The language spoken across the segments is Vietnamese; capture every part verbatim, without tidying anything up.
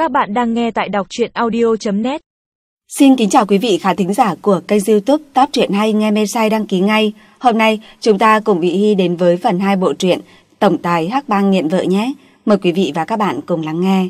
Các bạn đang nghe tại đọc truyện audio chấm net. Xin kính chào quý vị khán thính giả của kênh YouTube Top Truyện Hay, nghe mê sai đăng ký ngay. Hôm nay chúng ta cùng Vị Hy đến với phần hai bộ truyện Tổng tài Hắc Bang nghiện vợ nhé. Mời quý vị và các bạn cùng lắng nghe.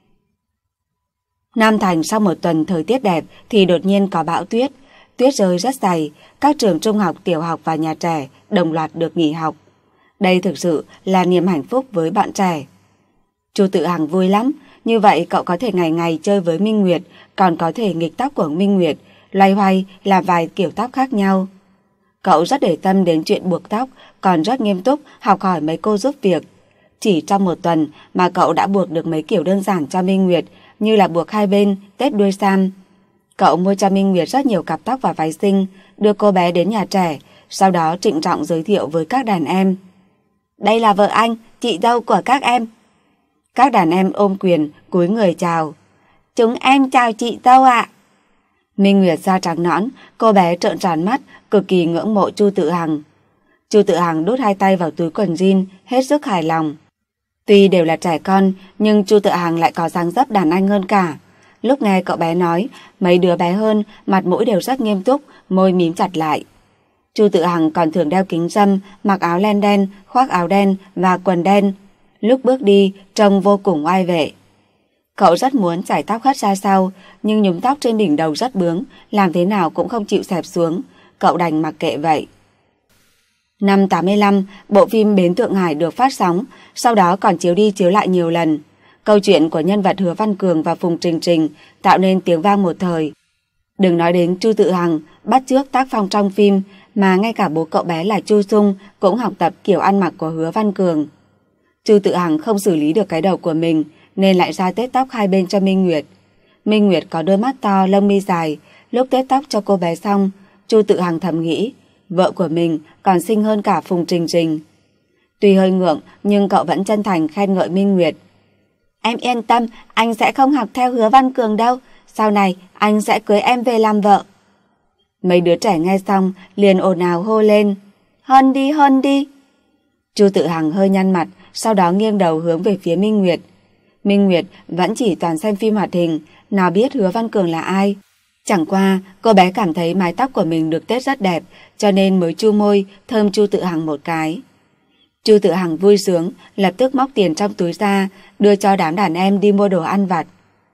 Nam Thành sau một tuần thời tiết đẹp thì đột nhiên có bão tuyết. Tuyết rơi rất dày, các trường trung học, tiểu học và nhà trẻ đồng loạt được nghỉ học. Đây thực sự là niềm hạnh phúc với bọn trẻ. Chu Tự Hằng vui lắm, như vậy cậu có thể ngày ngày chơi với Minh Nguyệt, còn có thể nghịch tóc của Minh Nguyệt, loay hoay làm vài kiểu tóc khác nhau. Cậu rất để tâm đến chuyện buộc tóc, còn rất nghiêm túc học hỏi mấy cô giúp việc. Chỉ trong một tuần mà cậu đã buộc được mấy kiểu đơn giản cho Minh Nguyệt, như là buộc hai bên, tết đuôi sam. Cậu mua cho Minh Nguyệt rất nhiều cặp tóc và váy xinh, đưa cô bé đến nhà trẻ, sau đó trịnh trọng giới thiệu với các đàn em. Đây là vợ anh, chị dâu của các em. Các đàn em ôm quyền, cúi người chào. Chúng em chào chị dâu ạ. Minh Nguyệt da trắng nõn, cô bé trợn tròn mắt, cực kỳ ngưỡng mộ Chu Tự Hằng. Chu Tự Hằng đút hai tay vào túi quần jean, hết sức hài lòng. Tuy đều là trẻ con, nhưng Chu Tự Hằng lại có dáng dấp đàn anh hơn cả. Lúc nghe cậu bé nói, mấy đứa bé hơn, mặt mũi đều rất nghiêm túc, môi mím chặt lại. Chu Tự Hằng còn thường đeo kính râm, mặc áo len đen, khoác áo đen và quần đen. Lúc bước đi, trông vô cùng oai vệ. Cậu rất muốn chải tóc hất ra sau, nhưng nhúm tóc trên đỉnh đầu rất bướng, làm thế nào cũng không chịu xẹp xuống. Cậu đành mặc kệ vậy. Năm tám mươi lăm, bộ phim Bến Thượng Hải được phát sóng, sau đó còn chiếu đi chiếu lại nhiều lần. Câu chuyện của nhân vật Hứa Văn Cường và Phùng Trình Trình tạo nên tiếng vang một thời. Đừng nói đến Chu Tự Hằng bắt chước tác phong trong phim, mà ngay cả bố cậu bé là Chu Sung cũng học tập kiểu ăn mặc của Hứa Văn Cường. Chu Tự Hằng không xử lý được cái đầu của mình nên lại ra tết tóc hai bên cho Minh Nguyệt. Minh Nguyệt có đôi mắt to, lông mi dài. Lúc tết tóc cho cô bé xong, Chu Tự Hằng thầm nghĩ vợ của mình còn xinh hơn cả Phùng Trình Trình. Tuy hơi ngượng nhưng cậu vẫn chân thành khen ngợi Minh Nguyệt. Em yên tâm, anh sẽ không học theo Hứa Văn Cường đâu. Sau này anh sẽ cưới em về làm vợ. Mấy đứa trẻ nghe xong liền ồn ào hô lên. Hôn đi, hôn đi. Chu Tự Hằng hơi nhăn mặt, sau đó nghiêng đầu hướng về phía Minh Nguyệt. Minh Nguyệt vẫn chỉ toàn xem phim hoạt hình, nào biết Hứa Văn Cường là ai. Chẳng qua cô bé cảm thấy mái tóc của mình được tết rất đẹp, cho nên mới chu môi thơm Chu Tự Hằng một cái. Chu Tự Hằng vui sướng, lập tức móc tiền trong túi ra, đưa cho đám đàn em đi mua đồ ăn vặt.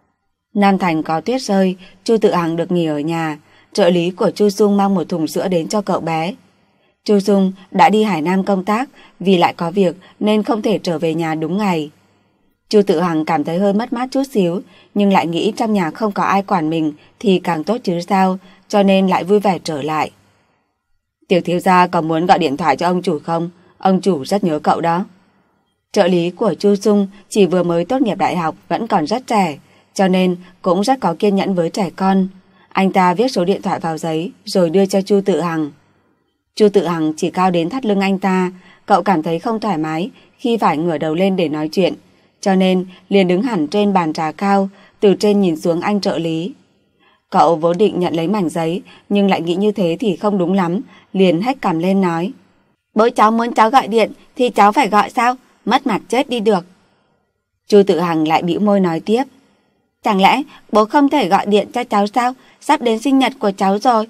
Nam Thành có tuyết rơi, Chu Tự Hằng được nghỉ ở nhà. Trợ lý của Chu Dung mang một thùng sữa đến cho cậu bé. Chu Dung đã đi Hải Nam công tác, vì lại có việc nên không thể trở về nhà đúng ngày. Chu Tự Hằng cảm thấy hơi mất mát chút xíu, nhưng lại nghĩ trong nhà không có ai quản mình thì càng tốt chứ sao, cho nên lại vui vẻ trở lại. Tiểu thiếu gia có muốn gọi điện thoại cho ông chủ không? Ông chủ rất nhớ cậu đó. Trợ lý của Chu Dung chỉ vừa mới tốt nghiệp đại học, vẫn còn rất trẻ, cho nên cũng rất có kiên nhẫn với trẻ con. Anh ta viết số điện thoại vào giấy rồi đưa cho Chu Tự Hằng. Chu Tự Hằng chỉ cao đến thắt lưng anh ta, cậu cảm thấy không thoải mái khi phải ngửa đầu lên để nói chuyện, cho nên liền đứng hẳn trên bàn trà cao, từ trên nhìn xuống anh trợ lý. Cậu vốn định nhận lấy mảnh giấy, nhưng lại nghĩ như thế thì không đúng lắm, liền hét cằm lên nói. Bố cháu muốn cháu gọi điện thì cháu phải gọi sao? Mất mặt chết đi được. Chu Tự Hằng lại bĩu môi nói tiếp. Chẳng lẽ bố không thể gọi điện cho cháu sao? Sắp đến sinh nhật của cháu rồi.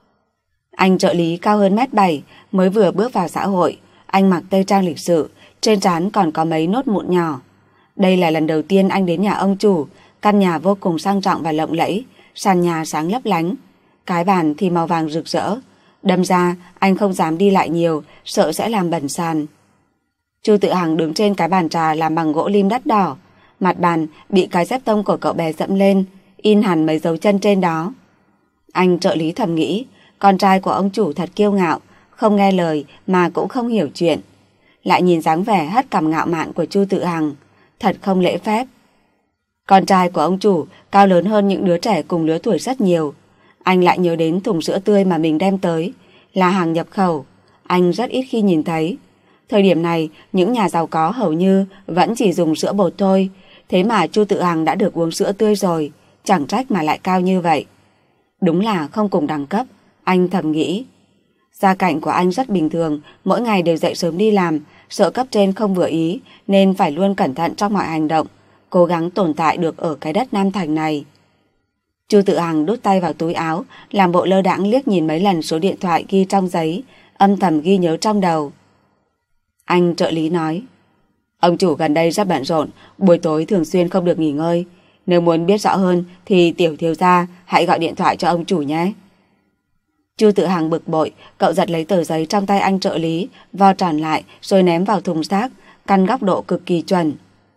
Anh trợ lý cao hơn mét bảy, mới vừa bước vào xã hội. Anh mặc tây trang lịch sự, trên trán còn có mấy nốt mụn nhỏ. Đây là lần đầu tiên anh đến nhà ông chủ. Căn nhà vô cùng sang trọng và lộng lẫy, sàn nhà sáng lấp lánh, cái bàn thì màu vàng rực rỡ. Đâm ra anh không dám đi lại nhiều, sợ sẽ làm bẩn sàn. Chu Tự Hằng đứng trên cái bàn trà làm bằng gỗ lim đắt đỏ. Mặt bàn bị cái dép tông của cậu bé dẫm lên, in hẳn mấy dấu chân trên đó. Anh trợ lý thầm nghĩ, con trai của ông chủ thật kiêu ngạo, không nghe lời mà cũng không hiểu chuyện. Lại nhìn dáng vẻ hất cằm ngạo mạn của Chu Tự Hằng, thật không lễ phép. Con trai của ông chủ cao lớn hơn những đứa trẻ cùng lứa tuổi rất nhiều. Anh lại nhớ đến thùng sữa tươi mà mình đem tới, là hàng nhập khẩu, anh rất ít khi nhìn thấy. Thời điểm này, những nhà giàu có hầu như vẫn chỉ dùng sữa bột thôi, thế mà Chu Tự Hằng đã được uống sữa tươi rồi, chẳng trách mà lại cao như vậy. Đúng là không cùng đẳng cấp, anh thầm nghĩ. Gia cảnh của anh rất bình thường, mỗi ngày đều dậy sớm đi làm, sợ cấp trên không vừa ý nên phải luôn cẩn thận trong mọi hành động, cố gắng tồn tại được ở cái đất Nam Thành này. Chu Tự Hằng đút tay vào túi áo, làm bộ lơ đãng liếc nhìn mấy lần số điện thoại ghi trong giấy, âm thầm ghi nhớ trong đầu. Anh trợ lý nói, ông chủ gần đây rất bận rộn, buổi tối thường xuyên không được nghỉ ngơi. Nếu muốn biết rõ hơn thì tiểu thiếu gia hãy gọi điện thoại cho ông chủ nhé. Chu Tự Hằng bực bội, cậu giật lấy tờ giấy trong tay anh trợ lý, vo tròn lại rồi ném vào thùng rác, căn góc độ cực kỳ chuẩn.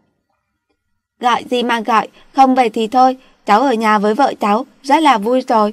Gọi gì mà gọi, không vậy thì thôi, cháu ở nhà với vợ cháu, rất là vui rồi.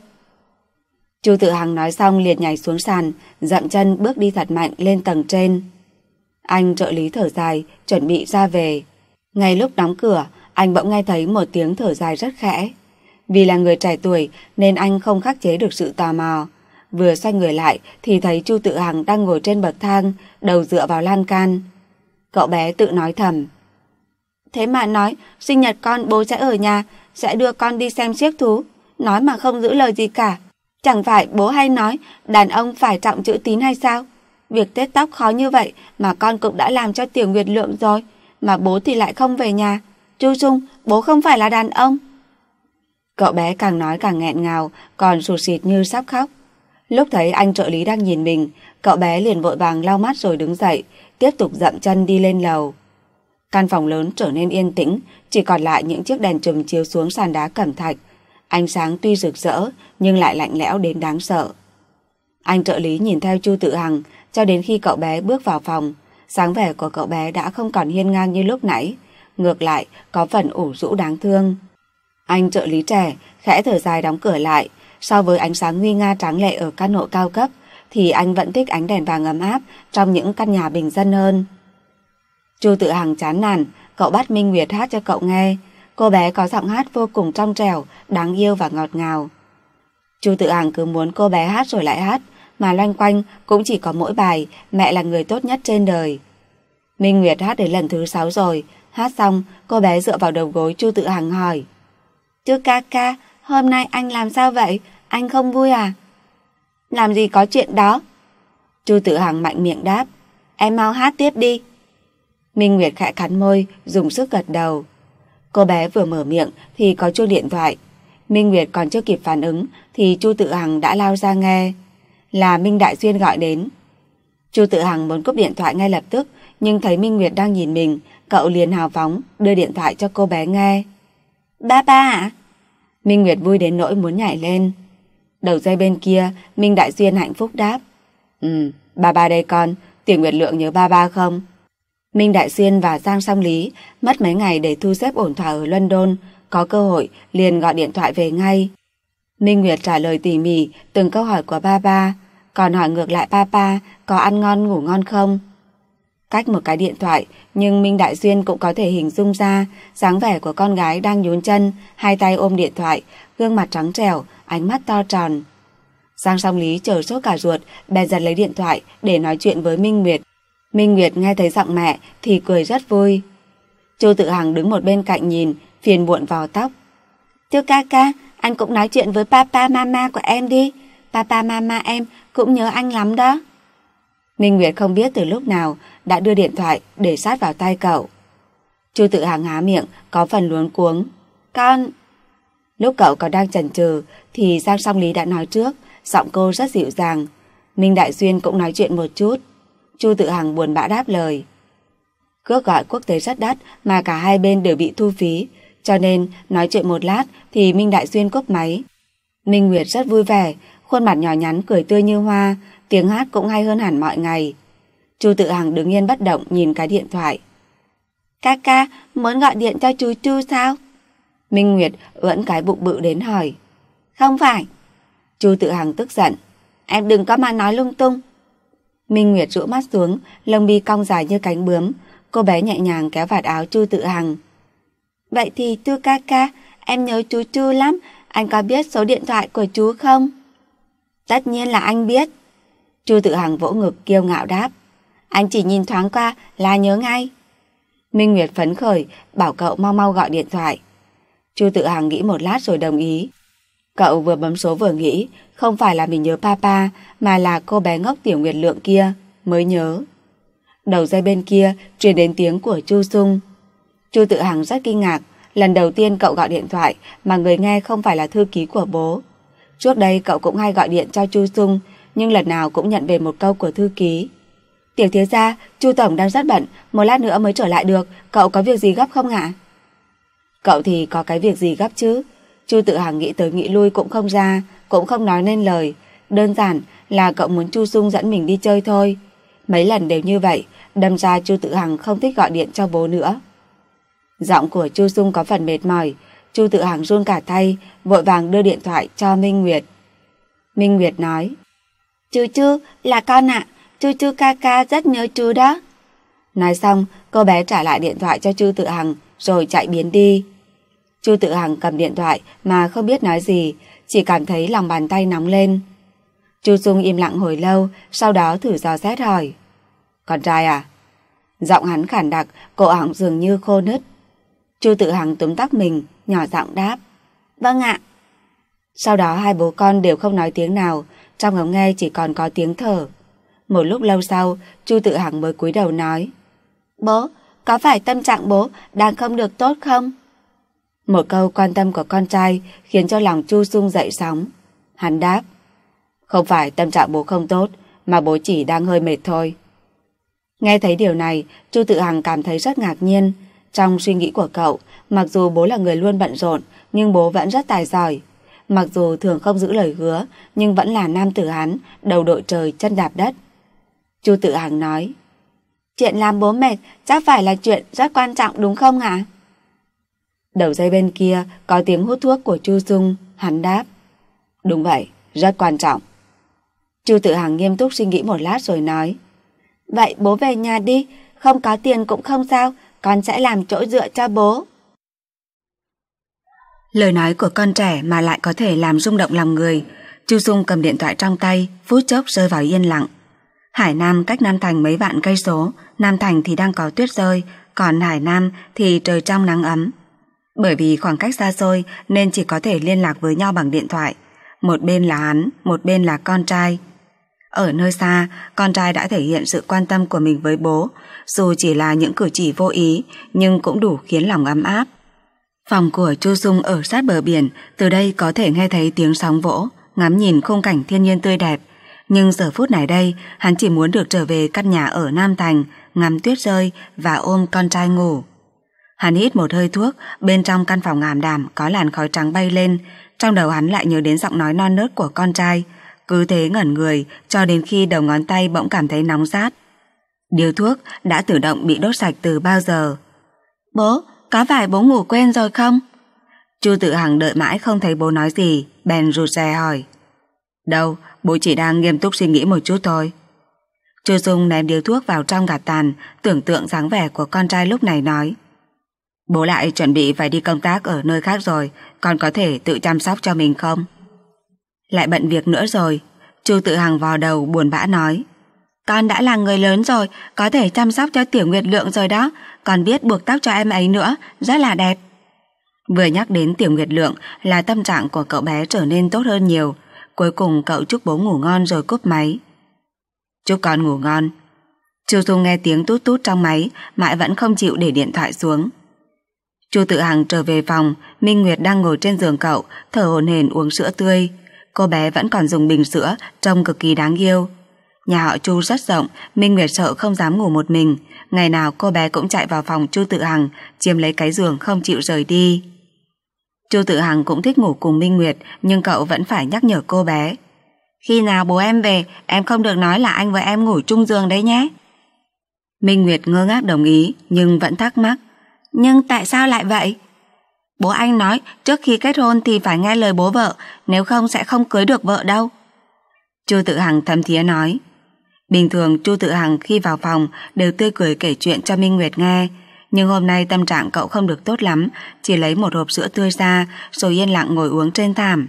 Chu Tự Hằng nói xong liền nhảy xuống sàn, dậm chân bước đi thật mạnh lên tầng trên. Anh trợ lý thở dài, chuẩn bị ra về. Ngay lúc đóng cửa, anh bỗng nghe thấy một tiếng thở dài rất khẽ. Vì là người trẻ tuổi nên anh không khắc chế được sự tò mò. Vừa xoay người lại thì thấy Chu Tự Hằng đang ngồi trên bậc thang, đầu dựa vào lan can. Cậu bé tự nói thầm. Thế mà nói, sinh nhật con bố sẽ ở nhà, sẽ đưa con đi xem xiếc thú. Nói mà không giữ lời gì cả. Chẳng phải bố hay nói đàn ông phải trọng chữ tín hay sao? Việc tết tóc khó như vậy mà con cũng đã làm cho Tiểu Nguyệt Lượng rồi, mà bố thì lại không về nhà. Chu Dung, bố không phải là đàn ông. Cậu bé càng nói càng nghẹn ngào, còn sụt sịt như sắp khóc. Lúc thấy anh trợ lý đang nhìn mình, cậu bé liền vội vàng lau mắt rồi đứng dậy, tiếp tục dậm chân đi lên lầu. Căn phòng lớn trở nên yên tĩnh, chỉ còn lại những chiếc đèn chùm chiếu xuống sàn đá cẩm thạch. Ánh sáng tuy rực rỡ nhưng lại lạnh lẽo đến đáng sợ. Anh trợ lý nhìn theo Chu Tự Hằng cho đến khi cậu bé bước vào phòng. Sáng vẻ của cậu bé đã không còn hiên ngang như lúc nãy, ngược lại có phần ủ rũ đáng thương. Anh trợ lý trẻ khẽ thở dài đóng cửa lại. So với ánh sáng nguy nga tráng lệ ở căn hộ cao cấp thì anh vẫn thích ánh đèn vàng ấm áp trong những căn nhà bình dân hơn. Chu Tự Hằng chán nản, cậu bắt Minh Nguyệt hát cho cậu nghe. Cô bé có giọng hát vô cùng trong trẻo, đáng yêu và ngọt ngào. Chu Tự Hằng cứ muốn cô bé hát rồi lại hát, mà loanh quanh cũng chỉ có mỗi bài Mẹ là người tốt nhất trên đời. Minh Nguyệt hát đến lần thứ sáu rồi, hát xong cô bé dựa vào đầu gối Chu Tự Hằng hỏi. Chu ca ca, hôm nay anh làm sao vậy? Anh không vui à? Làm gì có chuyện đó? Chu Tự Hằng mạnh miệng đáp. Em mau hát tiếp đi. Minh Nguyệt khẽ cắn môi, dùng sức gật đầu. Cô bé vừa mở miệng thì có chuông điện thoại. Minh Nguyệt còn chưa kịp phản ứng thì Chu Tự Hằng đã lao ra nghe. Là Minh Đại Xuyên gọi đến. Chu Tự Hằng muốn cúp điện thoại ngay lập tức, nhưng thấy Minh Nguyệt đang nhìn mình, cậu liền hào phóng đưa điện thoại cho cô bé nghe. Ba ba ạ? Minh Nguyệt vui đến nỗi muốn nhảy lên. Đầu dây bên kia, Minh Đại Xuyên hạnh phúc đáp. Ừ, ba ba đây con, Tiểu Nguyệt Lượng nhớ ba ba không? Minh Đại Xuyên và Giang Song Lý mất mấy ngày để thu xếp ổn thỏa ở London, có cơ hội liền gọi điện thoại về ngay. Minh Nguyệt trả lời tỉ mỉ từng câu hỏi của ba ba, còn hỏi ngược lại papa có ăn ngon ngủ ngon không. Cách một cái điện thoại, nhưng Minh Đại Xuyên cũng có thể hình dung ra dáng vẻ của con gái đang nhún chân, hai tay ôm điện thoại, gương mặt trắng trẻo, ánh mắt to tròn. Giang Song Lý chờ sốt cả ruột, bèn giật lấy điện thoại để nói chuyện với Minh Nguyệt. Minh Nguyệt nghe thấy giọng mẹ thì cười rất vui. Chu Tự Hằng đứng một bên cạnh nhìn, phiền muộn vò tóc. Chu ca ca, anh cũng nói chuyện với papa mama của em đi. Papa mama em cũng nhớ anh lắm đó. Minh Nguyệt không biết từ lúc nào đã đưa điện thoại để sát vào tai cậu. Chu Tự Hằng há miệng có phần luống cuống. Con... Lúc cậu còn đang chần chừ thì Giang Song Lý đã nói trước, giọng cô rất dịu dàng. Minh Đại Xuyên cũng nói chuyện một chút. Chu Tự Hằng buồn bã đáp lời. Cước gọi quốc tế rất đắt mà cả hai bên đều bị thu phí, cho nên nói chuyện một lát thì Minh Đại Xuyên cúp máy. Minh Nguyệt rất vui vẻ, khuôn mặt nhỏ nhắn cười tươi như hoa, tiếng hát cũng hay hơn hẳn mọi ngày. Chu Tự Hằng đứng yên bất động nhìn cái điện thoại. Ca ca, muốn gọi điện cho chú Chu sao? Minh Nguyệt ưỡn cái bụng bự đến hỏi. Không phải. Chu Tự Hằng tức giận. Em đừng có mà nói lung tung. Minh Nguyệt rũ mắt xuống, lông mi cong dài như cánh bướm. Cô bé nhẹ nhàng kéo vạt áo Chu Tự Hằng. Vậy thì Chu ca ca, em nhớ chú Chu lắm. Anh có biết số điện thoại của chú không? Tất nhiên là anh biết. Chu Tự Hằng vỗ ngực kiêu ngạo đáp. Anh chỉ nhìn thoáng qua là nhớ ngay. Minh Nguyệt phấn khởi bảo cậu mau mau gọi điện thoại. Chu Tự Hằng nghĩ một lát rồi đồng ý. Cậu vừa bấm số vừa nghĩ, không phải là mình nhớ papa mà là cô bé ngốc Tiểu Nguyệt Lượng kia mới nhớ. Đầu dây bên kia truyền đến tiếng của Chu Dung. Chu Tự Hằng rất kinh ngạc, lần đầu tiên cậu gọi điện thoại mà người nghe không phải là thư ký của bố. Trước đây cậu cũng hay gọi điện cho Chu Sung, nhưng lần nào cũng nhận về một câu của thư ký: Tiểu thiếu gia, Chu tổng đang rất bận, một lát nữa mới trở lại được, cậu có việc gì gấp không ạ? Cậu thì có cái việc gì gấp chứ? Chu Tự Hằng nghĩ tới nghĩ lui cũng không ra, cũng không nói nên lời. Đơn giản là cậu muốn Chu Sung dẫn mình đi chơi thôi. Mấy lần đều như vậy, đâm ra Chu Tự Hằng không thích gọi điện cho bố nữa. Giọng của Chu Sung có phần mệt mỏi, Chu Tự Hằng run cả tay, vội vàng đưa điện thoại cho Minh Nguyệt. Minh Nguyệt nói: Chú Chu, là con ạ, Chu Chu ca ca rất nhớ chú đó. Nói xong, cô bé trả lại điện thoại cho Chu Tự Hằng rồi chạy biến đi. Chu Tự Hằng cầm điện thoại mà không biết nói gì, chỉ cảm thấy lòng bàn tay nóng lên. Chu Sung im lặng hồi lâu, sau đó thử dò xét hỏi: Con trai à? Giọng hắn khản đặc, cổ họng dường như khô nứt. Chu Tự Hằng túm tóc mình, nhỏ giọng đáp: Vâng ạ. Sau đó hai bố con đều không nói tiếng nào, trong ống nghe chỉ còn có tiếng thở. Một lúc lâu sau, Chu Tự Hằng mới cúi đầu nói: Bố, có phải tâm trạng bố đang không được tốt không? Một câu quan tâm của con trai khiến cho lòng Chu Sung dậy sóng. Hắn đáp: Không phải tâm trạng bố không tốt, mà bố chỉ đang hơi mệt thôi. Nghe thấy điều này, Chu Tự Hằng cảm thấy rất ngạc nhiên. Trong suy nghĩ của cậu, mặc dù bố là người luôn bận rộn, nhưng bố vẫn rất tài giỏi. Mặc dù thường không giữ lời hứa, nhưng vẫn là nam tử Hán, đầu đội trời chân đạp đất. Chu Tự Hằng nói: Chuyện làm bố mệt chắc phải là chuyện rất quan trọng đúng không ạ? Đầu dây bên kia có tiếng hút thuốc của Chu Sung. Hắn đáp: Đúng vậy, rất quan trọng. Chu Tự Hằng nghiêm túc suy nghĩ một lát rồi nói: Vậy bố về nhà đi, không có tiền cũng không sao, con sẽ làm chỗ dựa cho bố. Lời nói của con trẻ mà lại có thể làm rung động lòng người. Chu Sung cầm điện thoại trong tay, phút chốc rơi vào yên lặng. Hải Nam cách Nam Thành mấy vạn cây số, Nam Thành thì đang có tuyết rơi, còn Hải Nam thì trời trong nắng ấm. Bởi vì khoảng cách xa xôi nên chỉ có thể liên lạc với nhau bằng điện thoại. Một bên là hắn, một bên là con trai. Ở nơi xa, con trai đã thể hiện sự quan tâm của mình với bố, dù chỉ là những cử chỉ vô ý, nhưng cũng đủ khiến lòng ấm áp. Phòng của Chu Sung ở sát bờ biển, từ đây có thể nghe thấy tiếng sóng vỗ, ngắm nhìn khung cảnh thiên nhiên tươi đẹp. Nhưng giờ phút này đây, hắn chỉ muốn được trở về căn nhà ở Nam Thành, ngắm tuyết rơi và ôm con trai ngủ. Hắn hít một hơi thuốc, bên trong căn phòng ảm đạm có làn khói trắng bay lên, trong đầu hắn lại nhớ đến giọng nói non nớt của con trai. Cứ thế ngẩn người cho đến khi đầu ngón tay bỗng cảm thấy nóng rát. Điếu thuốc đã tự động bị đốt sạch từ bao giờ. Bố, có phải bố ngủ quên rồi không? Chu Tự Hằng đợi mãi không thấy bố nói gì, bèn rụt rè hỏi: Đâu, bố chỉ đang nghiêm túc suy nghĩ một chút thôi. Chu Sung ném điếu thuốc vào trong gạt tàn, tưởng tượng dáng vẻ của con trai lúc này nói: Bố lại chuẩn bị phải đi công tác ở nơi khác rồi, con có thể tự chăm sóc cho mình không? Lại bận việc nữa rồi. Chu Tự Hằng vò đầu buồn bã nói: Con đã là người lớn rồi, có thể chăm sóc cho Tiểu Nguyệt Lượng rồi đó, còn biết buộc tóc cho em ấy nữa, rất là đẹp. Vừa nhắc đến Tiểu Nguyệt Lượng là tâm trạng của cậu bé trở nên tốt hơn nhiều. Cuối cùng cậu chúc bố ngủ ngon rồi cúp máy. Chúc con ngủ ngon. Chu Dung nghe tiếng tút tút trong máy, mãi vẫn không chịu để điện thoại xuống. Chu Tự Hằng trở về phòng, Minh Nguyệt đang ngồi trên giường cậu, thở hổn hển uống sữa tươi. Cô bé vẫn còn dùng bình sữa, trông cực kỳ đáng yêu. Nhà họ Chu rất rộng, Minh Nguyệt sợ không dám ngủ một mình. Ngày nào cô bé cũng chạy vào phòng Chu Tự Hằng, chiếm lấy cái giường không chịu rời đi. Chu Tự Hằng cũng thích ngủ cùng Minh Nguyệt, nhưng cậu vẫn phải nhắc nhở cô bé: Khi nào bố em về, em không được nói là anh với em ngủ chung giường đấy nhé. Minh Nguyệt ngơ ngác đồng ý, nhưng vẫn thắc mắc: Nhưng tại sao lại vậy? Bố anh nói trước khi kết hôn thì phải nghe lời bố vợ, nếu không sẽ không cưới được vợ đâu. Chu Tự Hằng thầm thía nói. Bình thường Chu Tự Hằng khi vào phòng đều tươi cười kể chuyện cho Minh Nguyệt nghe, nhưng hôm nay tâm trạng cậu không được tốt lắm, chỉ lấy một hộp sữa tươi ra rồi yên lặng ngồi uống trên thảm.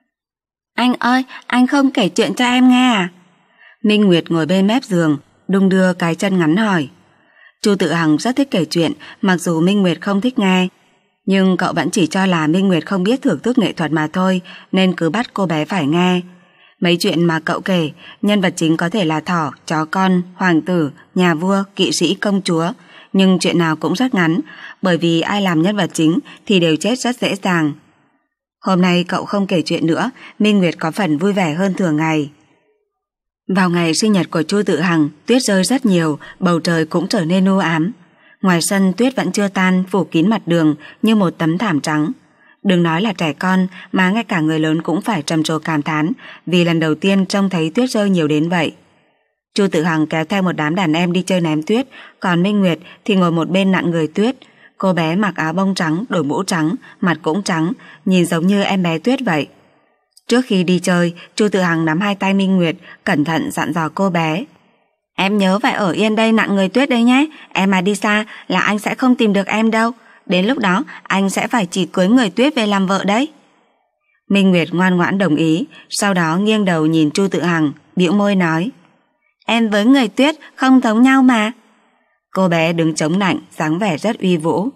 Anh ơi, anh không kể chuyện cho em nghe à? Minh Nguyệt ngồi bên mép giường, đung đưa cái chân ngắn hỏi. Chu Tự Hằng rất thích kể chuyện, mặc dù Minh Nguyệt không thích nghe, nhưng cậu vẫn chỉ cho là Minh Nguyệt không biết thưởng thức nghệ thuật mà thôi, nên cứ bắt cô bé phải nghe. Mấy chuyện mà cậu kể, nhân vật chính có thể là thỏ, chó con, hoàng tử, nhà vua, kỵ sĩ, công chúa, nhưng chuyện nào cũng rất ngắn, bởi vì ai làm nhân vật chính thì đều chết rất dễ dàng. Hôm nay cậu không kể chuyện nữa, Minh Nguyệt có phần vui vẻ hơn thường ngày. Vào ngày sinh nhật của Chu Tự Hằng, tuyết rơi rất nhiều, bầu trời cũng trở nên u ám. Ngoài sân tuyết vẫn chưa tan, phủ kín mặt đường như một tấm thảm trắng. Đừng nói là trẻ con, mà ngay cả người lớn cũng phải trầm trồ cảm thán vì lần đầu tiên trông thấy tuyết rơi nhiều đến vậy. Chu Tự Hằng kéo theo một đám đàn em đi chơi ném tuyết, còn Minh Nguyệt thì ngồi một bên nặn người tuyết. Cô bé mặc áo bông trắng, đội mũ trắng, mặt cũng trắng, nhìn giống như em bé Tuyết vậy. Trước khi đi chơi, Chu Tự Hằng nắm hai tay Minh Nguyệt, cẩn thận dặn dò cô bé. Em nhớ phải ở yên đây nặn người tuyết đây nhé, em mà đi xa là anh sẽ không tìm được em đâu. Đến lúc đó anh sẽ phải chỉ cưới người Tuyết về làm vợ đấy. Minh Nguyệt ngoan ngoãn đồng ý, sau đó nghiêng đầu nhìn Chu Tự Hằng, bĩu môi nói. Em với người Tuyết không giống nhau mà. Cô bé đứng chống nạnh, dáng vẻ rất uy vũ.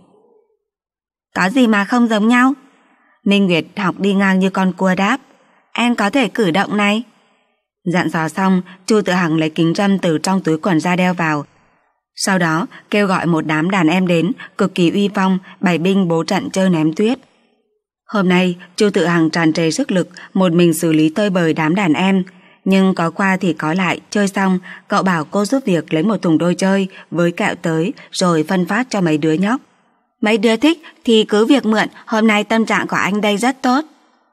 Có gì mà không giống nhau? Minh Nguyệt học đi ngang như con cua đáp. Em có thể cử động này. Dặn dò xong, Chu Tự Hằng lấy kính râm từ trong túi quần ra đeo vào. Sau đó kêu gọi một đám đàn em đến, cực kỳ uy phong, bày binh bố trận chơi ném tuyết. Hôm nay Chu Tự Hằng tràn trề sức lực, một mình xử lý tơi bời đám đàn em. Nhưng có qua thì có lại, chơi xong cậu bảo cô giúp việc lấy một thùng đồ chơi với kẹo tới rồi phân phát cho mấy đứa nhóc. Mấy đứa thích thì cứ việc mượn, hôm nay tâm trạng của anh đây rất tốt.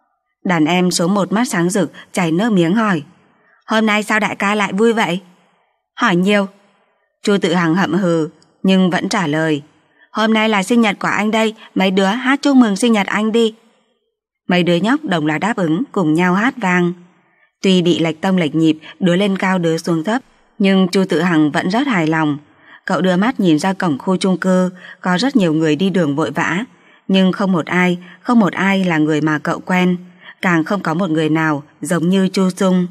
Đàn em số một mắt sáng rực, chảy nước miếng hỏi. Hôm nay sao đại ca lại vui vậy? Hỏi nhiều. Chu Tự Hằng hậm hừ nhưng vẫn trả lời. Hôm nay là sinh nhật của anh đây, mấy đứa hát chúc mừng sinh nhật anh đi. Mấy đứa nhóc đồng loạt đáp ứng, cùng nhau hát vang. Tuy bị lệch tông lệch nhịp, đứa lên cao đứa xuống thấp, nhưng Chu Tự Hằng vẫn rất hài lòng. Cậu đưa mắt nhìn ra cổng khu chung cư, có rất nhiều người đi đường vội vã, nhưng không một ai, không một ai là người mà cậu quen, càng không có một người nào giống như Chu Dung.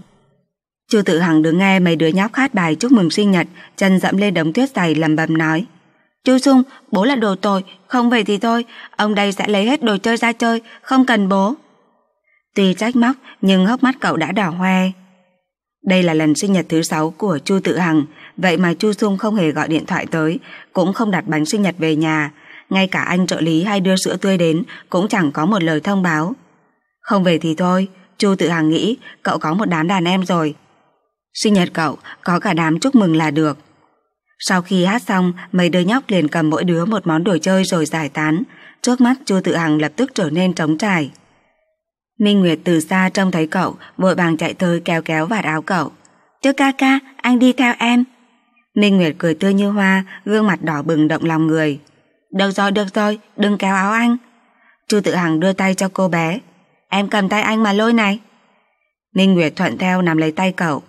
Chu Tự Hằng đứng nghe mấy đứa nhóc hát bài chúc mừng sinh nhật, chân dẫm lên đống tuyết dày lầm bầm nói. Chu Dung, bố là đồ tồi, không vậy thì thôi, ông đây sẽ lấy hết đồ chơi ra chơi, không cần bố. Tuy trách móc nhưng hốc mắt cậu đã đỏ hoe. Đây là lần sinh nhật thứ sáu của Chu Tự Hằng, vậy mà Chu Dung không hề gọi điện thoại tới, cũng không đặt bánh sinh nhật về nhà, ngay cả anh trợ lý hay đưa sữa tươi đến cũng chẳng có một lời thông báo. Không về thì thôi, Chu Tự Hằng nghĩ cậu có một đám đàn em rồi. Sinh nhật cậu có cả đám chúc mừng là được. Sau khi hát xong, mấy đứa nhóc liền cầm mỗi đứa một món đồ chơi rồi giải tán. Trước mắt Chu Tự Hằng lập tức trở nên trống trải. Minh Nguyệt từ xa trông thấy cậu, vội vàng chạy tới kéo kéo vạt áo cậu. Chứ ca ca, anh đi theo em. Minh Nguyệt cười tươi như hoa, gương mặt đỏ bừng động lòng người. Được rồi, được rồi, đừng kéo áo anh. Chu Tự Hằng đưa tay cho cô bé. Em cầm tay anh mà lôi này. Minh Nguyệt thuận theo nắm lấy tay cậu.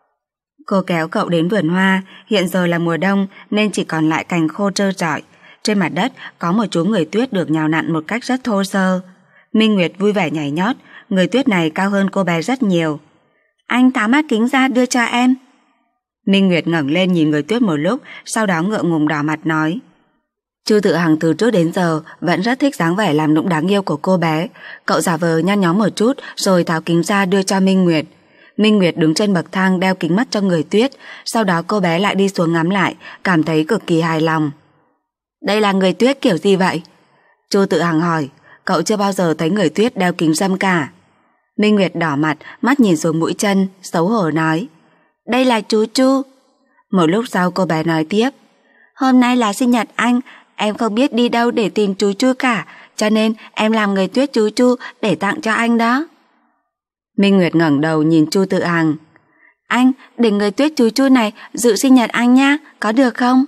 Cô kéo cậu đến vườn hoa, hiện giờ là mùa đông nên chỉ còn lại cành khô trơ trọi. Trên mặt đất có một chú người tuyết được nhào nặn một cách rất thô sơ. Minh Nguyệt vui vẻ nhảy nhót, người tuyết này cao hơn cô bé rất nhiều. Anh tháo mắt kính ra đưa cho em. Minh Nguyệt ngẩng lên nhìn người tuyết một lúc, sau đó ngượng ngùng đỏ mặt nói. Chu Tự Hằng từ trước đến giờ vẫn rất thích dáng vẻ làm nũng đáng yêu của cô bé. Cậu giả vờ nhăn nhó một chút rồi tháo kính ra đưa cho Minh Nguyệt. Minh Nguyệt đứng trên bậc thang đeo kính mắt cho người tuyết, sau đó cô bé lại đi xuống ngắm lại, cảm thấy cực kỳ hài lòng. Đây là người tuyết kiểu gì vậy? Chu Tự Hằng hỏi, cậu chưa bao giờ thấy người tuyết đeo kính râm cả. Minh Nguyệt đỏ mặt, mắt nhìn xuống mũi chân, xấu hổ nói. Đây là chú Chu. Một lúc sau cô bé nói tiếp. Hôm nay là sinh nhật anh, em không biết đi đâu để tìm chú Chu cả, cho nên em làm người tuyết chú Chu để tặng cho anh đó. Minh Nguyệt ngẩng đầu nhìn Chu Tự Hằng. Anh, để người tuyết chú Chu này dự sinh nhật anh nha, có được không?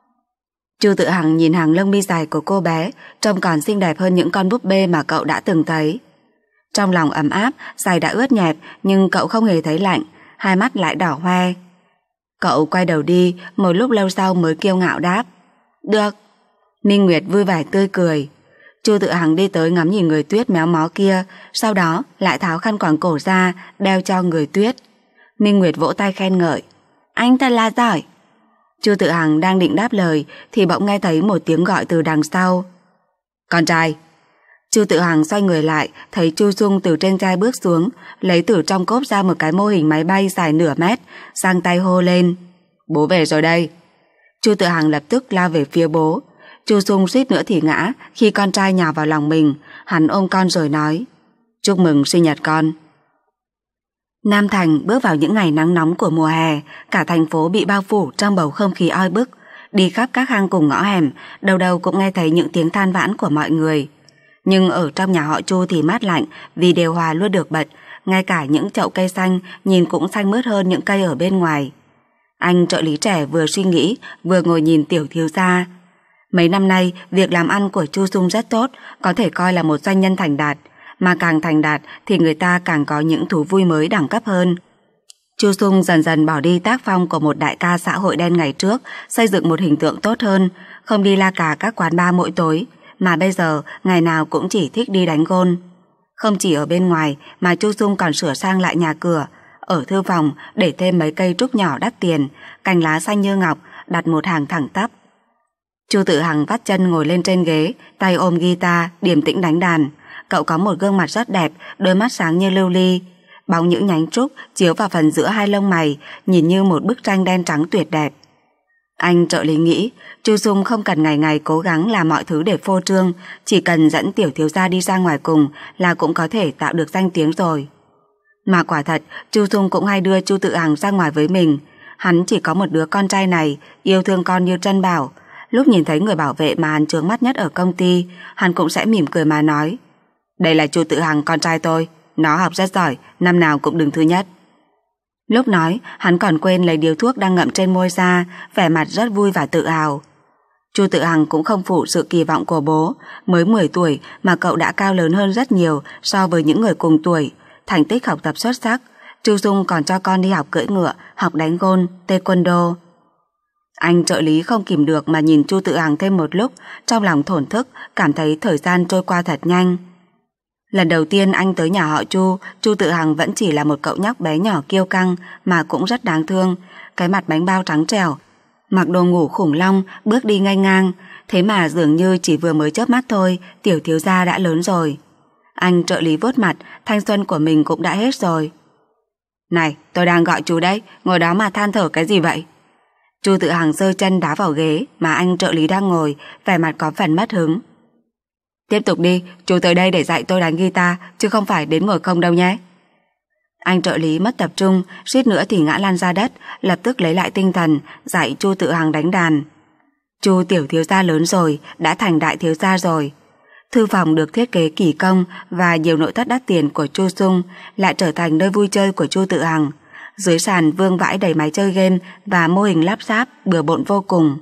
Chu Tự Hằng nhìn hàng lông mi dài của cô bé, trông còn xinh đẹp hơn những con búp bê mà cậu đã từng thấy. Trong lòng ấm áp, giày đã ướt nhẹp nhưng cậu không hề thấy lạnh, hai mắt lại đỏ hoe. Cậu quay đầu đi, một lúc lâu sau mới kiêu ngạo đáp. Được. Minh Nguyệt vui vẻ tươi cười. Chu Tự Hằng đi tới ngắm nhìn người tuyết méo mó kia, sau đó lại tháo khăn quàng cổ ra, đeo cho người tuyết. Minh Nguyệt vỗ tay khen ngợi. Anh thật là giỏi. Chu Tự Hằng đang định đáp lời thì bỗng nghe thấy một tiếng gọi từ đằng sau. Con trai. Chu Tự Hằng xoay người lại, thấy Chu Dung từ trên trai bước xuống, lấy từ trong cốp ra một cái mô hình máy bay dài nửa mét, sang tay hô lên. Bố về rồi đây. Chu Tự Hằng lập tức lao về phía bố. Chu Sung suýt nữa thì ngã khi con trai nhào vào lòng mình. Hắn ôm con rồi nói: chúc mừng sinh nhật con. Nam Thành bước vào những ngày nắng nóng của mùa hè. Cả thành phố bị bao phủ trong bầu không khí oi bức. Đi khắp các hang cùng ngõ hẻm, đầu đầu cũng nghe thấy những tiếng than vãn của mọi người. Nhưng ở trong nhà họ Chu thì mát lạnh vì điều hòa luôn được bật. Ngay cả những chậu cây xanh nhìn cũng xanh mướt hơn những cây ở bên ngoài. Anh trợ lý trẻ vừa suy nghĩ vừa ngồi nhìn tiểu thiếu gia. Mấy năm nay việc làm ăn của Chu Sung rất tốt, có thể coi là một doanh nhân thành đạt. Mà càng thành đạt thì người ta càng có những thú vui mới đẳng cấp hơn. Chu Sung dần dần bỏ đi tác phong của một đại ca xã hội đen ngày trước, xây dựng một hình tượng tốt hơn, không đi la cà các quán bar mỗi tối, mà bây giờ ngày nào cũng chỉ thích đi đánh gôn. Không chỉ ở bên ngoài mà Chu Sung còn sửa sang lại nhà cửa. Ở thư phòng để thêm mấy cây trúc nhỏ đắt tiền, cành lá xanh như ngọc, đặt một hàng thẳng tắp. Chu Tự Hằng vắt chân ngồi lên trên ghế, tay ôm guitar, điềm tĩnh đánh đàn. Cậu có một gương mặt rất đẹp, đôi mắt sáng như lưu ly. Bóng những nhánh trúc chiếu vào phần giữa hai lông mày, nhìn như một bức tranh đen trắng tuyệt đẹp. Anh trợ lý nghĩ Chu Sung không cần ngày ngày cố gắng làm mọi thứ để phô trương, chỉ cần dẫn tiểu thiếu gia đi ra ngoài cùng là cũng có thể tạo được danh tiếng rồi. Mà quả thật, Chu Sung cũng hay đưa Chu Tự Hằng ra ngoài với mình. Hắn chỉ có một đứa con trai này, yêu thương con như trân bảo. Lúc nhìn thấy người bảo vệ mà hắn chướng mắt nhất ở công ty, hắn cũng sẽ mỉm cười mà nói: đây là Chu Tự Hằng, con trai tôi, nó học rất giỏi, năm nào cũng đứng thứ nhất. Lúc nói, hắn còn quên lấy điếu thuốc đang ngậm trên môi ra, vẻ mặt rất vui và tự hào. Chu Tự Hằng cũng không phụ sự kỳ vọng của bố, mới mười tuổi mà cậu đã cao lớn hơn rất nhiều so với những người cùng tuổi, thành tích học tập xuất sắc. Chu Sung còn cho con đi học cưỡi ngựa, học đánh gôn, taekwondo. Anh trợ lý không kìm được mà nhìn Chu Tự Hằng thêm một lúc, trong lòng thổn thức, cảm thấy thời gian trôi qua thật nhanh. Lần đầu tiên anh tới nhà họ Chu, Chu Tự Hằng vẫn chỉ là một cậu nhóc bé nhỏ kiêu căng mà cũng rất đáng thương, cái mặt bánh bao trắng trẻo, mặc đồ ngủ khủng long, bước đi ngay ngang, thế mà dường như chỉ vừa mới chớp mắt thôi, tiểu thiếu gia đã lớn rồi. Anh trợ lý vuốt mặt, thanh xuân của mình cũng đã hết rồi. Này, tôi đang gọi chú đấy, ngồi đó mà than thở cái gì vậy? Chu Tự Hằng giơ chân đá vào ghế mà anh trợ lý đang ngồi, vẻ mặt có phần mất hứng. Tiếp tục đi, chú tới đây để dạy tôi đánh guitar, chứ không phải đến ngồi không đâu nhé. Anh trợ lý mất tập trung, suýt nữa thì ngã lăn ra đất, lập tức lấy lại tinh thần, dạy Chu Tự Hằng đánh đàn. Chu tiểu thiếu gia lớn rồi, đã thành đại thiếu gia rồi. Thư phòng được thiết kế kỳ công và nhiều nội thất đắt tiền của Chu Sung lại trở thành nơi vui chơi của Chu Tự Hằng. Dưới sàn vương vãi đầy máy chơi game và mô hình lắp ráp bừa bộn vô cùng.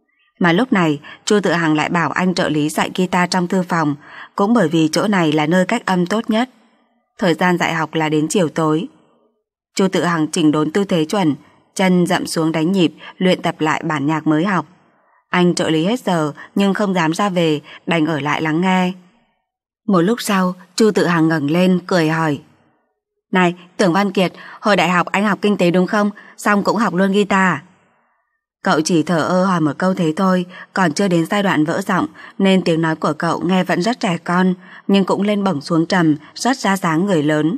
Mà lúc này Chu Tự Hằng lại bảo anh trợ lý dạy guitar trong thư phòng, cũng bởi vì chỗ này là nơi cách âm tốt nhất. Thời gian dạy học là đến chiều tối. Chu Tự Hằng chỉnh đốn tư thế chuẩn, chân dậm xuống đánh nhịp, luyện tập lại bản nhạc mới học. Anh trợ lý hết giờ nhưng không dám ra về, đành ở lại lắng nghe. Một lúc sau, Chu Tự Hằng ngẩng lên cười hỏi: Này, Tưởng Văn Kiệt, hồi đại học anh học kinh tế đúng không? Xong cũng học luôn guitar à? Cậu chỉ thở ơ hỏi một câu thế thôi, còn chưa đến giai đoạn vỡ giọng, nên tiếng nói của cậu nghe vẫn rất trẻ con, nhưng cũng lên bổng xuống trầm, rất ra dáng người lớn.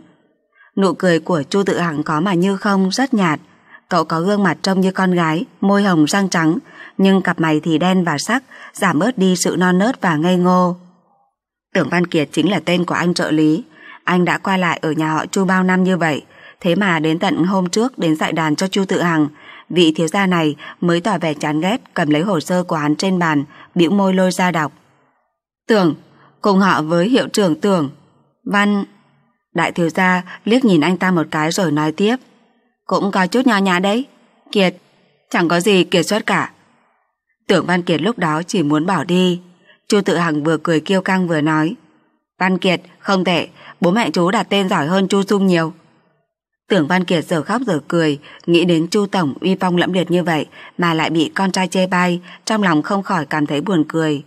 Nụ cười của Chu Tự Hằng có mà như không, rất nhạt. Cậu có gương mặt trông như con gái, môi hồng răng trắng, nhưng cặp mày thì đen và sắc, giảm bớt đi sự non nớt và ngây ngô. Tưởng Văn Kiệt chính là tên của anh trợ lý. Anh đã qua lại ở nhà họ Chu bao năm như vậy, thế mà đến tận hôm trước đến dạy đàn cho Chu Tự Hằng, vị thiếu gia này mới tỏ vẻ chán ghét, cầm lấy hồ sơ của hắn trên bàn, bĩu môi lôi ra đọc. Tưởng, cùng họ với hiệu trưởng Tưởng, Văn. Đại thiếu gia liếc nhìn anh ta một cái rồi nói tiếp. Cũng có chút nho nhã đấy. Kiệt, chẳng có gì kiệt xuất cả. Tưởng Văn Kiệt lúc đó chỉ muốn bỏ đi. Chu Tự Hằng vừa cười kiêu căng vừa nói. Văn Kiệt, không tệ, bố mẹ chú đặt tên giỏi hơn Chu Sung nhiều. Tưởng Văn Kiệt giờ khóc giờ cười, nghĩ đến Chu tổng uy phong lẫm liệt như vậy mà lại bị con trai chê bai, trong lòng không khỏi cảm thấy buồn cười.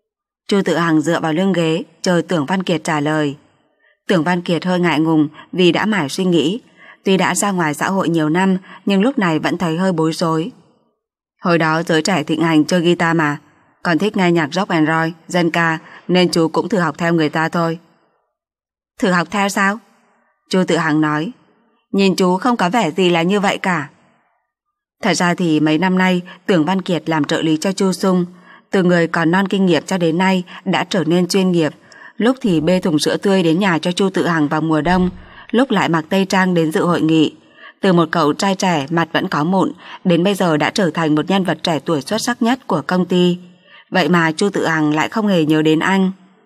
Chu Tự Hằng dựa vào lưng ghế, chờ Tưởng Văn Kiệt trả lời. Tưởng Văn Kiệt hơi ngại ngùng vì đã mải suy nghĩ. Tuy đã ra ngoài xã hội nhiều năm, nhưng lúc này vẫn thấy hơi bối rối. Hồi đó giới trẻ thịnh hành chơi guitar mà, còn thích nghe nhạc rock and roll, dân ca, nên chú cũng thử học theo người ta thôi. Thử học theo sao? Chu Tự Hằng nói. Nhìn chú không có vẻ gì là như vậy cả. Thật ra thì mấy năm nay Tưởng Văn Kiệt làm trợ lý cho Chu Sung, từ người còn non kinh nghiệm cho đến nay đã trở nên chuyên nghiệp. Lúc thì bê thùng sữa tươi đến nhà cho Chu Tự Hằng vào mùa đông, lúc lại mặc tây trang đến dự hội nghị. Từ một cậu trai trẻ mặt vẫn có mụn, đến bây giờ đã trở thành một nhân vật trẻ tuổi xuất sắc nhất của công ty. Vậy mà Chu Tự Hằng lại không hề nhớ đến anh.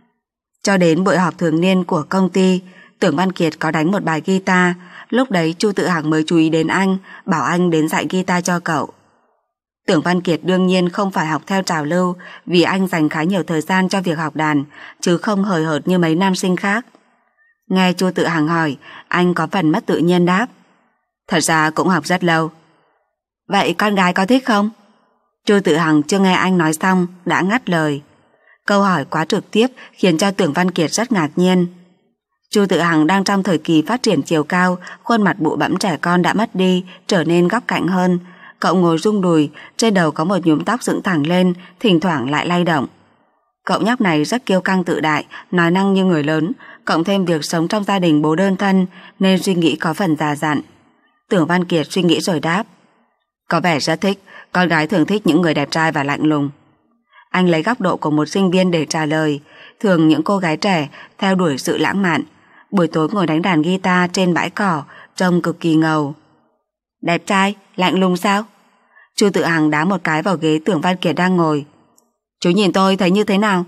Cho đến buổi họp thường niên của công ty, Tưởng Văn Kiệt có đánh một bài guitar. Lúc đấy Chu Tự Hằng mới chú ý đến anh, bảo anh đến dạy guitar cho cậu. Tưởng Văn Kiệt đương nhiên không phải học theo trào lưu, vì anh dành khá nhiều thời gian cho việc học đàn, chứ không hời hợt như mấy nam sinh khác. Nghe Chu Tự Hằng hỏi, anh có phần mất tự nhiên đáp: Thật ra cũng học rất lâu. Vậy con gái có thích không? Chu Tự Hằng chưa nghe anh nói xong đã ngắt lời. Câu hỏi quá trực tiếp khiến cho Tưởng Văn Kiệt rất ngạc nhiên. Chu Tự Hằng đang trong thời kỳ phát triển chiều cao, khuôn mặt bụ bẫm trẻ con đã mất đi, trở nên góc cạnh hơn. Cậu ngồi rung đùi, trên đầu có một nhúm tóc dựng thẳng lên, thỉnh thoảng lại lay động. Cậu nhóc này rất kiêu căng tự đại, nói năng như người lớn, cộng thêm việc sống trong gia đình bố đơn thân nên suy nghĩ có phần già dặn. Tưởng Văn Kiệt suy nghĩ rồi đáp: Có vẻ rất thích, con gái thường thích những người đẹp trai và lạnh lùng. Anh lấy góc độ của một sinh viên để trả lời. Thường những cô gái trẻ theo đuổi sự lãng mạn, buổi tối ngồi đánh đàn guitar trên bãi cỏ, trông cực kỳ ngầu. Đẹp trai, lạnh lùng sao? Chu Tự Hằng đá một cái vào ghế Tưởng Văn Kiệt đang ngồi. Chú nhìn tôi thấy như thế nào?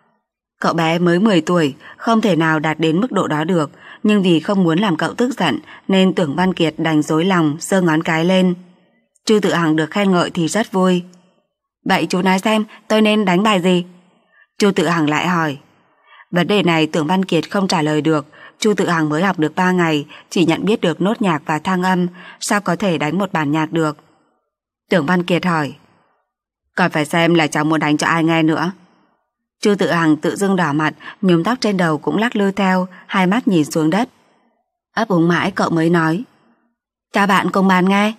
Cậu bé mới mười tuổi, không thể nào đạt đến mức độ đó được, nhưng vì không muốn làm cậu tức giận nên Tưởng Văn Kiệt đành dối lòng, giơ ngón cái lên. Chu Tự Hằng được khen ngợi thì rất vui. Vậy chú nói xem tôi nên đánh bài gì? Chu Tự Hằng lại hỏi. Vấn đề này Tưởng Văn Kiệt không trả lời được. Chu Tự Hằng mới học được ba ngày, chỉ nhận biết được nốt nhạc và thang âm, sao có thể đánh một bản nhạc được? Tưởng Văn Kiệt hỏi. Còn phải xem là cháu muốn đánh cho ai nghe nữa. Chu Tự Hằng tự dưng đỏ mặt, nhúm tóc trên đầu cũng lắc lư theo, hai mắt nhìn xuống đất. Ấp úng mãi cậu mới nói. Cho bạn cùng bàn nghe.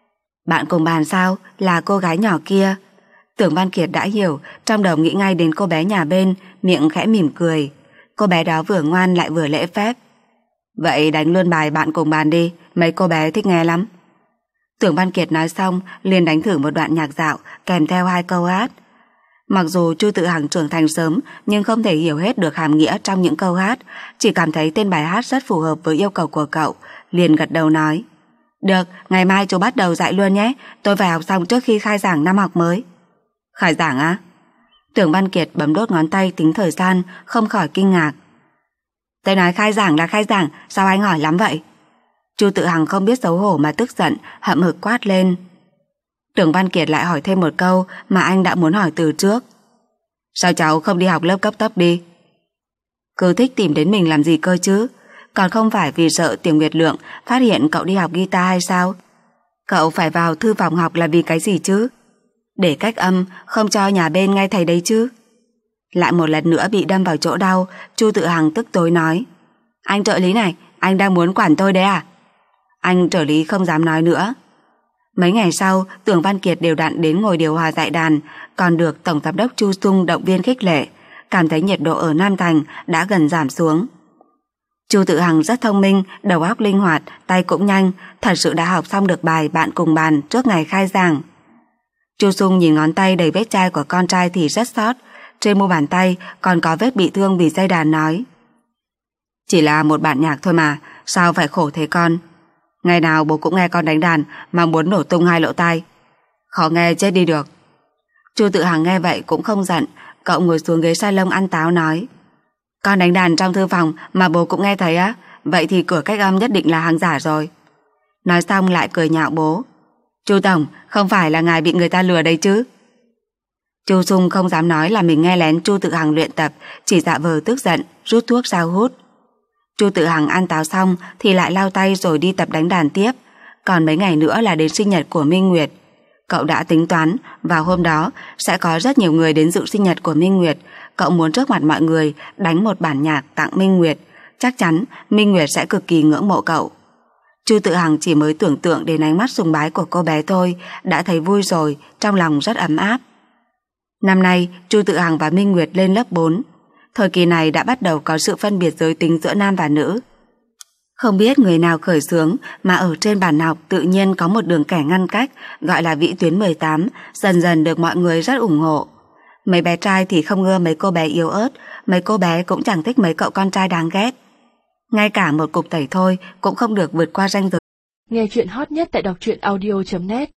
Bạn cùng bàn sao? Là cô gái nhỏ kia. Tưởng Văn Kiệt đã hiểu, trong đầu nghĩ ngay đến cô bé nhà bên, miệng khẽ mỉm cười. Cô bé đó vừa ngoan lại vừa lễ phép. Vậy đánh luôn bài bạn cùng bàn đi, mấy cô bé thích nghe lắm. Tưởng Văn Kiệt nói xong liền đánh thử một đoạn nhạc dạo kèm theo hai câu hát. Mặc dù Chu Tự Hằng trưởng thành sớm nhưng không thể hiểu hết được hàm nghĩa trong những câu hát, chỉ cảm thấy tên bài hát rất phù hợp với yêu cầu của cậu, liền gật đầu nói. Được, ngày mai chú bắt đầu dạy luôn nhé, tôi phải học xong trước khi khai giảng năm học mới. Khai giảng á? Tưởng Văn Kiệt bấm đốt ngón tay tính thời gian, không khỏi kinh ngạc. Tôi nói khai giảng là khai giảng, sao anh hỏi lắm vậy? Chu Tự Hằng không biết xấu hổ mà tức giận, hậm hực quát lên. Tưởng Văn Kiệt lại hỏi thêm một câu mà anh đã muốn hỏi từ trước. Sao cháu không đi học lớp cấp tốc đi? Cứ thích tìm đến mình làm gì cơ chứ? Còn không phải vì sợ Tiểu Nguyệt Lượng phát hiện cậu đi học guitar hay sao? Cậu phải vào thư phòng học là vì cái gì chứ? Để cách âm, không cho nhà bên nghe thầy đấy chứ? Lại một lần nữa bị đâm vào chỗ đau, Chu Tự Hằng tức tối nói. Anh trợ lý này, anh đang muốn quản tôi đấy à? Anh trợ lý không dám nói nữa. Mấy ngày sau, Tưởng Văn Kiệt đều đặn đến ngồi điều hòa dạy đàn, còn được Tổng Giám đốc Chu Sung động viên khích lệ, cảm thấy nhiệt độ ở Nam Thành đã gần giảm xuống. Chu Tự Hằng rất thông minh, đầu óc linh hoạt, tay cũng nhanh, thật sự đã học xong được bài bạn cùng bàn trước ngày khai giảng. Chu Sung nhìn ngón tay đầy vết chai của con trai thì rất xót, trên mu bàn tay còn có vết bị thương vì dây đàn nói. Chỉ là một bản nhạc thôi mà, sao phải khổ thế con? Ngày nào bố cũng nghe con đánh đàn mà muốn nổ tung hai lỗ tai. Khó nghe chết đi được. Chu Tự Hằng nghe vậy cũng không giận, cậu ngồi xuống ghế salon ăn táo nói. Con đánh đàn trong thư phòng mà bố cũng nghe thấy á, vậy thì cửa cách âm nhất định là hàng giả rồi. Nói xong lại cười nhạo bố. Chu Tổng, không phải là ngài bị người ta lừa đây chứ? Chu Sung không dám nói là mình nghe lén Chu Tự Hằng luyện tập, chỉ giả vờ tức giận, rút thuốc ra hút. Chu Tự Hằng ăn táo xong thì lại lau tay rồi đi tập đánh đàn tiếp. Còn mấy ngày nữa là đến sinh nhật của Minh Nguyệt. Cậu đã tính toán vào hôm đó sẽ có rất nhiều người đến dự sinh nhật của Minh Nguyệt. Cậu muốn trước mặt mọi người đánh một bản nhạc tặng Minh Nguyệt. Chắc chắn Minh Nguyệt sẽ cực kỳ ngưỡng mộ cậu. Chu Tự Hằng chỉ mới tưởng tượng đến ánh mắt sùng bái của cô bé thôi đã thấy vui rồi, trong lòng rất ấm áp. Năm nay Chu Tự Hằng và Minh Nguyệt lên lớp bốn. Thời kỳ này đã bắt đầu có sự phân biệt giới tính giữa nam và nữ. Không biết người nào khởi xướng mà ở trên bàn học tự nhiên có một đường kẻ ngăn cách gọi là vĩ tuyến mười tám, dần dần được mọi người rất ủng hộ. Mấy bé trai thì không ưa mấy cô bé yếu ớt, mấy cô bé cũng chẳng thích mấy cậu con trai đáng ghét. Ngay cả một cục tẩy thôi cũng không được vượt qua ranh giới. Nghe chuyện hot nhất tại đọc truyện audio chấm net.